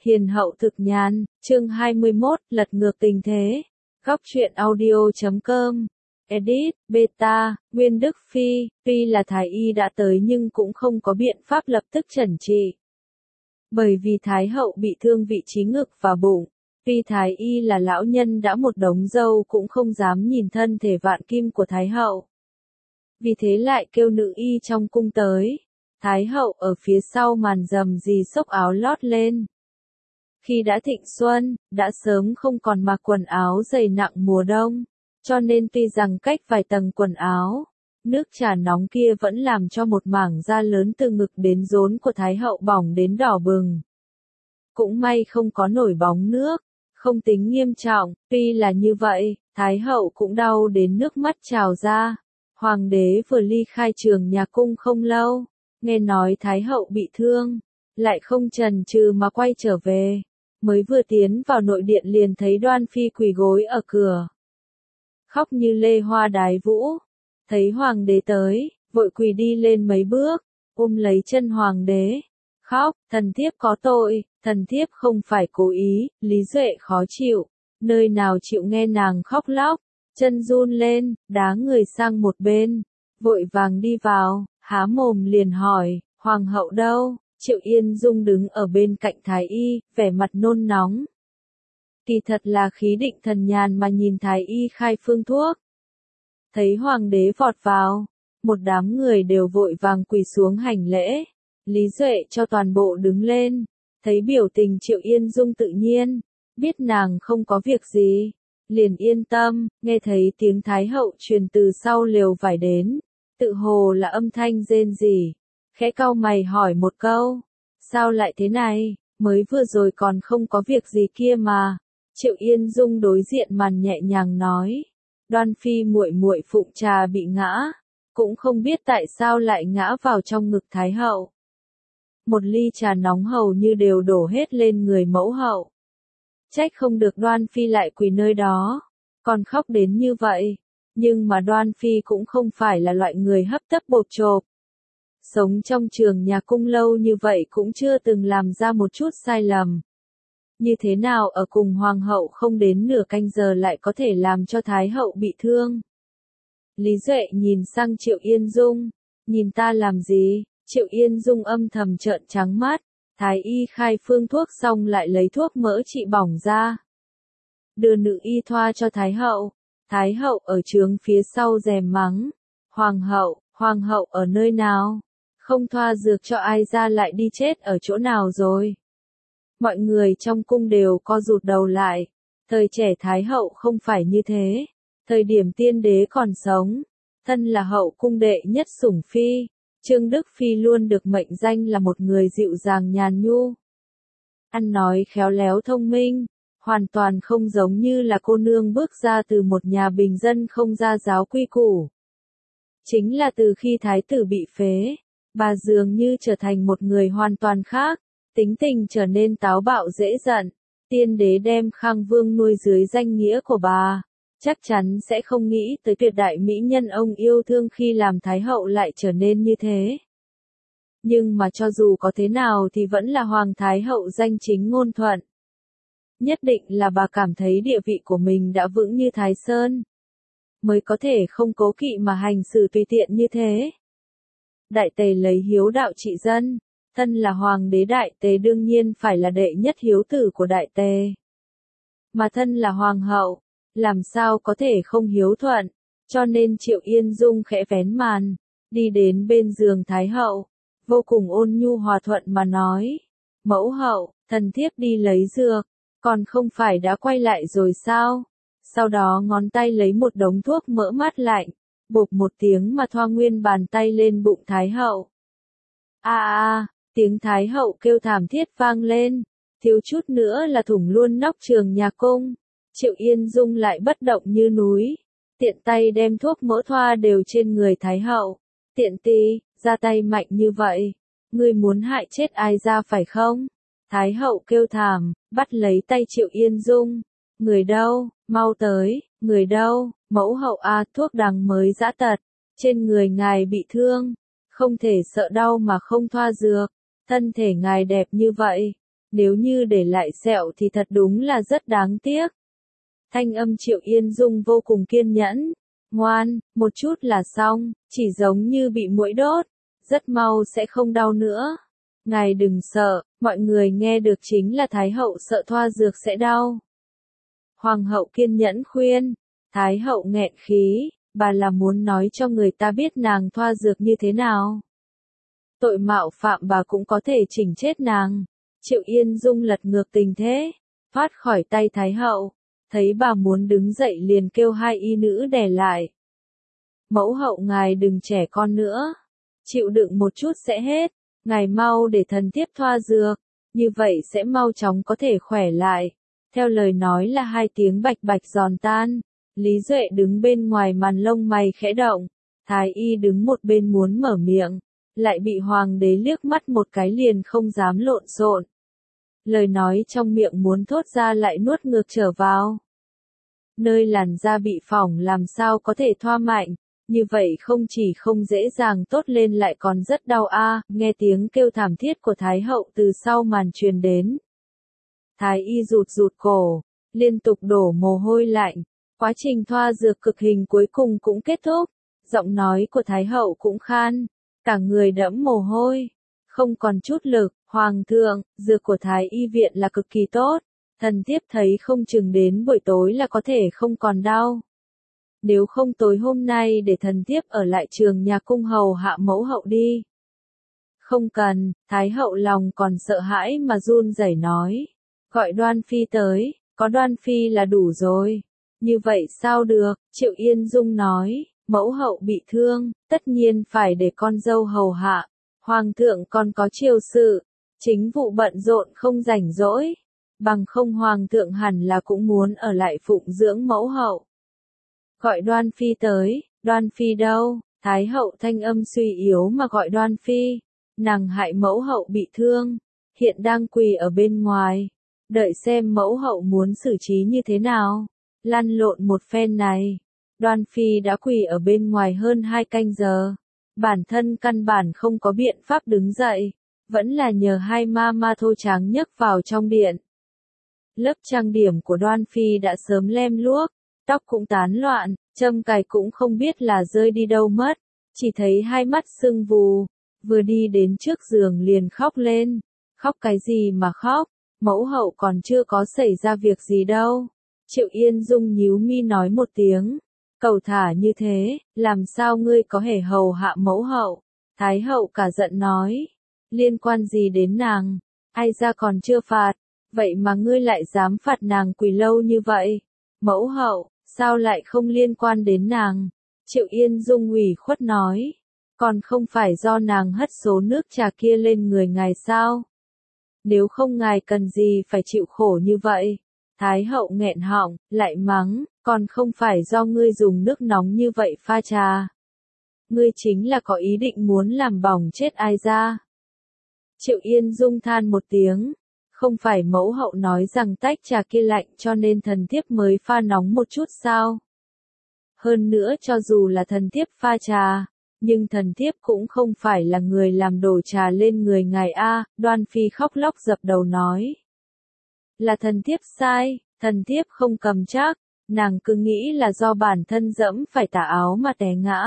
Hiền hậu thực nhàn, chương 21, lật ngược tình thế. Góc truyện audio.com. Edit, Beta, Nguyên Đức Phi, tuy là Thái Y đã tới nhưng cũng không có biện pháp lập tức chẩn trị. Bởi vì Thái hậu bị thương vị trí ngực và bụng, tuy Thái Y là lão nhân đã một đống râu cũng không dám nhìn thân thể vạn kim của Thái hậu. Vì thế lại kêu nữ y trong cung tới. Thái hậu ở phía sau màn rầm rì xốc áo lót lên. Khi đã thịnh xuân, đã sớm không còn mặc quần áo dày nặng mùa đông, cho nên tuy rằng cách vài tầng quần áo, nước trà nóng kia vẫn làm cho một mảng da lớn từ ngực đến rốn của Thái hậu bỏng đến đỏ bừng. Cũng may không có nổi bóng nước, không tính nghiêm trọng, tuy là như vậy, Thái hậu cũng đau đến nước mắt trào ra. Hoàng đế vừa ly khai trường nhà cung không lâu, nghe nói Thái hậu bị thương, lại không chần chừ mà quay trở về. Mới vừa tiến vào nội điện liền thấy Đoan Phi quỳ gối ở cửa. Khóc như lê hoa đái vũ. Thấy hoàng đế tới, vội quỳ đi lên mấy bước, ôm lấy chân hoàng đế. Khóc, thần thiếp có tội, thần thiếp không phải cố ý, Lý Duệ khó chịu. Nơi nào chịu nghe nàng khóc lóc, chân run lên, đá người sang một bên. Vội vàng đi vào, há mồm liền hỏi, hoàng hậu đâu? Triệu Yên Dung đứng ở bên cạnh Thái Y, vẻ mặt nôn nóng. Kỳ thật là khí định thần nhàn mà nhìn Thái Y khai phương thuốc. Thấy hoàng đế vọt vào, một đám người đều vội vàng quỳ xuống hành lễ. Lý Duệ cho toàn bộ đứng lên, thấy biểu tình Triệu Yên Dung tự nhiên, biết nàng không có việc gì, liền yên tâm, nghe thấy tiếng Thái hậu truyền từ sau lều vải đến, tự hồ là âm thanh rên rỉ. Khẽ cau mày hỏi một câu, sao lại thế này, mới vừa rồi còn không có việc gì kia mà. Triệu Yên Dung đối diện màn nhẹ nhàng nói, Đoan Phi muội muội phụng trà bị ngã, cũng không biết tại sao lại ngã vào trong ngực Thái hậu. Một ly trà nóng hầu như đều đổ hết lên người mẫu hậu. Trách không được Đoan Phi lại quỳ nơi đó, còn khóc đến như vậy, nhưng mà Đoan Phi cũng không phải là loại người hấp tấp bộp chộp. Sống trong trường nhà cung lâu như vậy cũng chưa từng làm ra một chút sai lầm. Như thế nào ở cùng hoàng hậu không đến nửa canh giờ lại có thể làm cho Thái hậu bị thương? Lý Duệ nhìn sang Triệu Yên Dung, nhìn ta làm gì? Triệu Yên Dung âm thầm trợn trắng mắt, Thái Y khai phương thuốc xong lại lấy thuốc mỡ trị bỏng ra. Đưa nữ y thoa cho Thái hậu ở trướng phía sau rèm mắng, hoàng hậu ở nơi nào? Không thoa dược cho ai ra lại đi chết ở chỗ nào rồi? Mọi người trong cung đều co rụt đầu lại. Thời trẻ Thái hậu không phải như thế. Thời điểm tiên đế còn sống, thân là hậu cung đệ nhất sủng phi, Trương Đức Phi luôn được mệnh danh là một người dịu dàng nhàn nhu. Ăn nói khéo léo thông minh, hoàn toàn không giống như là cô nương bước ra từ một nhà bình dân không gia giáo quy củ. Chính là từ khi thái tử bị phế, bà dường như trở thành một người hoàn toàn khác, tính tình trở nên táo bạo dễ giận. Tiên đế đem Khang Vương nuôi dưới danh nghĩa của bà, chắc chắn sẽ không nghĩ tới tuyệt đại mỹ nhân ông yêu thương khi làm thái hậu lại trở nên như thế. Nhưng mà cho dù có thế nào thì vẫn là hoàng thái hậu danh chính ngôn thuận. Nhất định là bà cảm thấy địa vị của mình đã vững như Thái Sơn, mới có thể không cố kỵ mà hành xử tùy tiện như thế. Đại tề lấy hiếu đạo trị dân, thân là hoàng đế đại tề đương nhiên phải là đệ nhất hiếu tử của đại tề. Mà thân là hoàng hậu, làm sao có thể không hiếu thuận, cho nên Triệu Yên Dung khẽ vén màn, đi đến bên giường Thái hậu, vô cùng ôn nhu hòa thuận mà nói, mẫu hậu, thần thiếp đi lấy dược, còn không phải đã quay lại rồi sao? Sau đó ngón tay lấy một đống thuốc mỡ mát lạnh, bộp một tiếng mà thoa nguyên bàn tay lên bụng Thái hậu. Tiếng Thái hậu kêu thảm thiết vang lên, thiếu chút nữa là thủng luôn nóc trường nhà cung. Triệu Yên Dung lại bất động như núi, tiện tay đem thuốc mỡ thoa đều trên người Thái hậu. Tiện tì, ra tay mạnh như vậy, ngươi muốn hại chết ai ra phải không? Thái hậu kêu thảm, bắt lấy tay Triệu Yên Dung. Người đâu, mau tới, người đâu, mẫu hậu thuốc đằng mới giã tật, trên người ngài bị thương, không thể sợ đau mà không thoa dược, thân thể ngài đẹp như vậy, Nếu như để lại sẹo thì thật đúng là rất đáng tiếc. Thanh âm Triệu Yên Dung vô cùng kiên nhẫn. Ngoan, một chút là xong, chỉ giống như bị muỗi đốt. Rất mau sẽ không đau nữa. Ngài đừng sợ, mọi người nghe được chính là Thái hậu sợ thoa dược sẽ đau. Hoàng hậu kiên nhẫn khuyên. Thái hậu nghẹn khí, bà là muốn nói cho người ta biết nàng thoa dược như thế nào. Tội mạo phạm bà cũng có thể chỉnh chết nàng. Triệu Yên Dung lật ngược tình thế, thoát khỏi tay Thái hậu. Thấy bà muốn đứng dậy liền kêu hai y nữ đè lại. Mẫu hậu ngài đừng trẻ con nữa. Chịu đựng một chút sẽ hết. Ngài mau để thần thiếp thoa dược. Như vậy sẽ mau chóng có thể khỏe lại. Theo lời nói là hai tiếng bạch bạch giòn tan. Lý Duệ đứng bên ngoài màn lông mày khẽ động. Thái y đứng một bên muốn mở miệng. Lại bị hoàng đế liếc mắt một cái liền không dám lộn xộn. Lời nói trong miệng muốn thốt ra lại nuốt ngược trở vào. Nơi làn da bị phỏng làm sao có thể thoa mạnh, như vậy không chỉ không dễ dàng tốt lên lại còn rất đau a. Nghe tiếng kêu thảm thiết của Thái hậu từ sau màn truyền đến. Thái y rụt rụt cổ, liên tục đổ mồ hôi lạnh, quá trình thoa dược cực hình cuối cùng cũng kết thúc, giọng nói của Thái hậu cũng khan, cả người đẫm mồ hôi, không còn chút lực. Hoàng thượng, dược của Thái y viện là cực kỳ tốt, thần thiếp thấy không chừng đến buổi tối là có thể không còn đau. Nếu không tối hôm nay để thần thiếp ở lại trường nhà cung hầu hạ mẫu hậu đi. Không cần, Thái hậu lòng còn sợ hãi mà run rẩy nói. Gọi Đoan Phi tới, có Đoan Phi là đủ rồi. Như vậy sao được, Triệu Yên Dung nói, mẫu hậu bị thương, tất nhiên phải để con dâu hầu hạ. Hoàng thượng còn có triều sự, chính vụ bận rộn không rảnh rỗi. Bằng không hoàng thượng hẳn là cũng muốn ở lại phụng dưỡng mẫu hậu. Gọi Đoan Phi tới, Đoan Phi đâu? Thái hậu thanh âm suy yếu mà gọi Đoan Phi. Nàng hại mẫu hậu bị thương, hiện đang quỳ ở bên ngoài. Đợi xem mẫu hậu muốn xử trí như thế nào. Lăn lộn một phen này. Đoan Phi đã quỳ ở bên ngoài hơn 2 canh giờ. Bản thân căn bản không có biện pháp đứng dậy. Vẫn là nhờ hai ma ma thô tráng nhấc vào trong điện. Lớp trang điểm của Đoan Phi đã sớm lem luốc. Tóc cũng tán loạn, châm cài cũng không biết là rơi đi đâu mất. Chỉ thấy hai mắt sưng vù. Vừa đi đến trước giường liền khóc lên. Khóc cái gì mà khóc? Mẫu hậu còn chưa có xảy ra việc gì đâu. Triệu Yên Dung nhíu mi nói một tiếng. Cầu thả như thế, làm sao ngươi có thể hầu hạ mẫu hậu? Thái hậu cả giận nói. Liên quan gì đến nàng? Ai ra còn chưa phạt? Vậy mà ngươi lại dám phạt nàng quỳ lâu như vậy? Mẫu hậu, sao lại không liên quan đến nàng? Triệu Yên Dung ủy khuất nói. Còn không phải do nàng hất số nước trà kia lên người ngài sao? Nếu không ngài cần gì phải chịu khổ như vậy? Thái hậu nghẹn họng, lại mắng, còn không phải do ngươi dùng nước nóng như vậy pha trà. Ngươi chính là có ý định muốn làm bỏng chết ai ra. Triệu Yên Dung than một tiếng, không phải mẫu hậu nói rằng tách trà kia lạnh cho nên thần thiếp mới pha nóng một chút sao? Hơn nữa cho dù là thần thiếp pha trà, nhưng thần thiếp cũng không phải là người làm đổ trà lên người ngài a. Đoan Phi khóc lóc dập đầu nói. Là thần thiếp sai, thần thiếp không cầm chắc, nàng cứ nghĩ là do bản thân dẫm phải tà áo mà té ngã.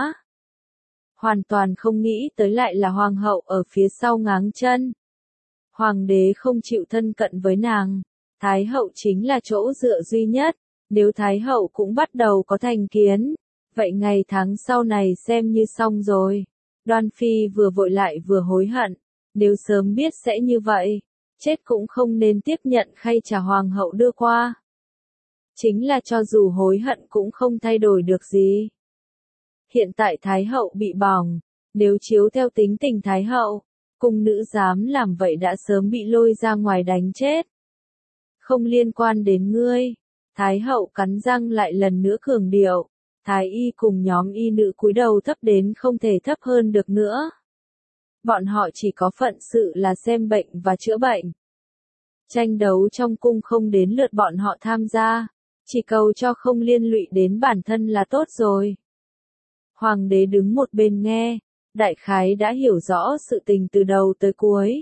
Hoàn toàn không nghĩ tới lại là hoàng hậu ở phía sau ngáng chân. Hoàng đế không chịu thân cận với nàng, Thái hậu chính là chỗ dựa duy nhất, nếu Thái hậu cũng bắt đầu có thành kiến, vậy ngày tháng sau này xem như xong rồi. Đoan Phi vừa vội lại vừa hối hận, nếu sớm biết sẽ như vậy, chết cũng không nên tiếp nhận khay trà hoàng hậu đưa qua. Chính là cho dù hối hận cũng không thay đổi được gì. Hiện tại Thái hậu bị bỏng, nếu chiếu theo tính tình Thái hậu, cung nữ dám làm vậy đã sớm bị lôi ra ngoài đánh chết. Không liên quan đến ngươi. Thái hậu cắn răng lại lần nữa cường điệu. Thái y cùng nhóm y nữ cúi đầu thấp đến không thể thấp hơn được nữa. Bọn họ chỉ có phận sự là xem bệnh và chữa bệnh. Tranh đấu trong cung không đến lượt bọn họ tham gia, chỉ cầu cho không liên lụy đến bản thân là tốt rồi. Hoàng đế đứng một bên nghe, đại khái đã hiểu rõ sự tình từ đầu tới cuối.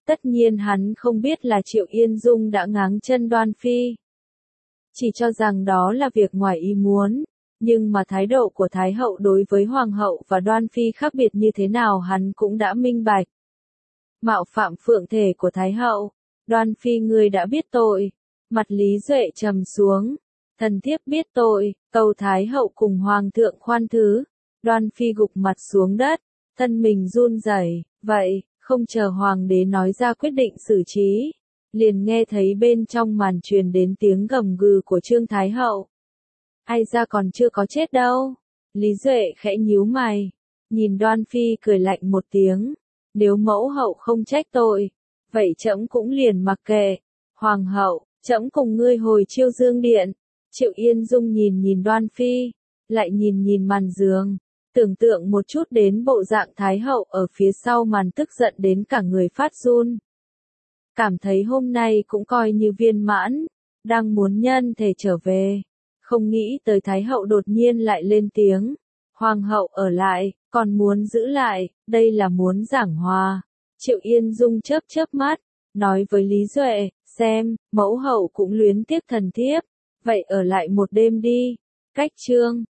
Tất nhiên hắn không biết là Triệu Yên Dung đã ngáng chân Đoan Phi. Chỉ cho rằng đó là việc ngoài ý muốn, nhưng mà thái độ của Thái hậu đối với Hoàng hậu và Đoan Phi khác biệt như thế nào hắn cũng đã minh bạch. Mạo phạm phượng thể của Thái hậu, Đoan Phi ngươi đã biết tội. Mặt Lý Duệ trầm xuống, thần thiếp biết tội, cầu Thái hậu cùng Hoàng thượng khoan thứ. Đoan Phi gục mặt xuống đất, thân mình run rẩy, vậy, không chờ Hoàng đế nói ra quyết định xử trí, liền nghe thấy bên trong màn truyền đến tiếng gầm gừ của Trương Thái hậu. Ai ra còn chưa có chết đâu. Lý Duệ khẽ nhíu mày, nhìn Đoan Phi cười lạnh một tiếng, nếu mẫu hậu không trách tội, vậy trẫm cũng liền mặc kệ. Hoàng hậu, trẫm cùng ngươi hồi Chiêu Dương điện. Triệu Yên Dung nhìn Đoan Phi, lại nhìn màn giường, tưởng tượng một chút đến bộ dạng Thái hậu ở phía sau màn, tức giận đến cả người phát run. Cảm thấy hôm nay cũng coi như viên mãn, đang muốn nhân thể trở về. Không nghĩ tới Thái hậu đột nhiên lại lên tiếng. Hoàng hậu ở lại, còn muốn giữ lại, đây là muốn giảng hòa. Triệu Yên Dung chớp mắt, nói với Lý Duệ, xem, mẫu hậu cũng luyến tiếc thần thiếp, vậy ở lại một đêm đi. Cách chương